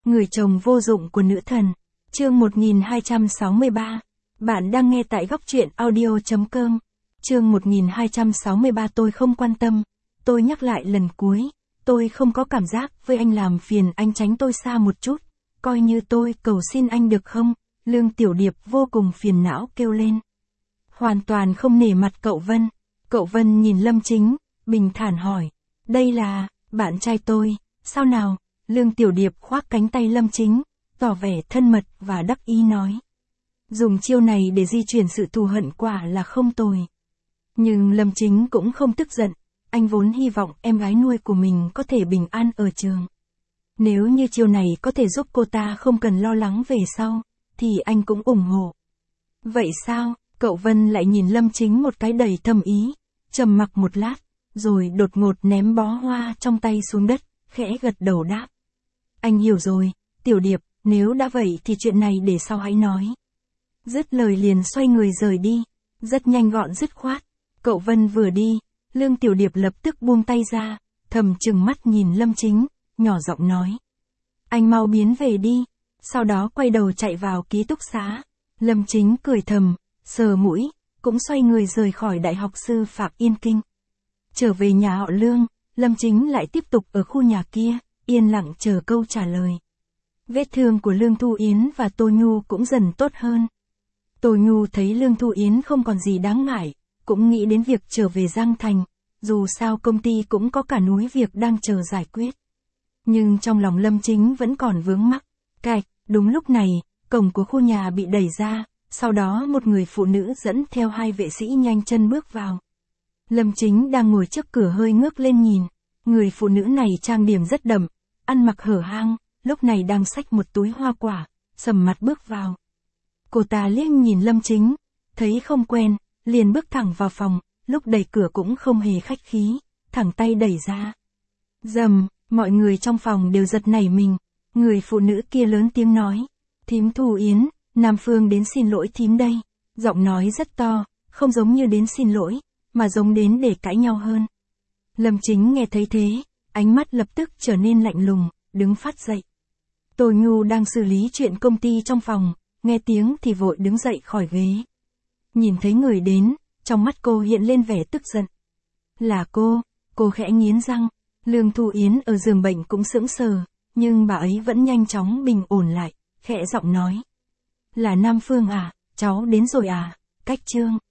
Người chồng vô dụng của nữ thần. Chương 1263. Bạn đang nghe tại góc truyện audio.com. Chương 1263. Tôi không quan tâm. Tôi nhắc lại lần cuối. Tôi không có cảm giác với anh, làm phiền anh tránh tôi xa một chút. Coi như tôi cầu xin anh được không? Lương Tiểu Điệp vô cùng phiền não kêu lên. Hoàn toàn không nể mặt cậu Vân. Cậu Vân nhìn Lâm Chính, bình thản hỏi. Đây là, bạn trai tôi, sao nào? Lương Tiểu Điệp khoác cánh tay Lâm Chính, tỏ vẻ thân mật và đắc ý nói. Dùng chiêu này để di chuyển sự thù hận quả là không tồi. Nhưng Lâm Chính cũng không tức giận, anh vốn hy vọng em gái nuôi của mình có thể bình an ở trường. Nếu như chiêu này có thể giúp cô ta không cần lo lắng về sau, thì anh cũng ủng hộ. Vậy sao? Cậu Vân lại nhìn Lâm Chính một cái đầy thâm ý, trầm mặc một lát, rồi đột ngột ném bó hoa trong tay xuống đất, khẽ gật đầu đáp. Anh hiểu rồi, Tiểu Điệp, nếu đã vậy thì chuyện này để sau hãy nói. Dứt lời liền xoay người rời đi, rất nhanh gọn dứt khoát. Cậu Vân vừa đi, Lương Tiểu Điệp lập tức buông tay ra, thầm trừng mắt nhìn Lâm Chính, nhỏ giọng nói. Anh mau biến về đi, sau đó quay đầu chạy vào ký túc xá. Lâm Chính cười thầm, sờ mũi, cũng xoay người rời khỏi Đại học Sư phạm Yên Kinh. Trở về nhà họ Lương, Lâm Chính lại tiếp tục ở khu nhà kia, yên lặng chờ câu trả lời. Vết thương của Lương Thu Yến và Tô Nhu cũng dần tốt hơn. Tô Nhu thấy Lương Thu Yến không còn gì đáng ngại, cũng nghĩ đến việc trở về Giang Thành, dù sao công ty cũng có cả núi việc đang chờ giải quyết. Nhưng trong lòng Lâm Chính vẫn còn vướng mắc. Cạch, đúng lúc này, cổng của khu nhà bị đẩy ra, sau đó một người phụ nữ dẫn theo hai vệ sĩ nhanh chân bước vào. Lâm Chính đang ngồi trước cửa hơi ngước lên nhìn, người phụ nữ này trang điểm rất đậm, ăn mặc hở hang, lúc này đang xách một túi hoa quả, sầm mặt bước vào. Cô ta liếc nhìn Lâm Chính, thấy không quen, liền bước thẳng vào phòng, lúc đẩy cửa cũng không hề khách khí, thẳng tay đẩy ra. Rầm, mọi người trong phòng đều giật nảy mình, người phụ nữ kia lớn tiếng nói. Thím Thu Yến, Nam Phương đến xin lỗi thím đây. Giọng nói rất to, không giống như đến xin lỗi, mà giống đến để cãi nhau hơn. Lâm Chính nghe thấy thế, ánh mắt lập tức trở nên lạnh lùng, đứng phát dậy. Tô Nhu đang xử lý chuyện công ty trong phòng, nghe tiếng thì vội đứng dậy khỏi ghế. Nhìn thấy người đến, trong mắt cô hiện lên vẻ tức giận. Là cô khẽ nghiến răng. Lương Thu Yến ở giường bệnh cũng sững sờ, nhưng bà ấy vẫn nhanh chóng bình ổn lại, khẽ giọng nói. Là Nam Phương à, cháu đến rồi à, Cách Trương.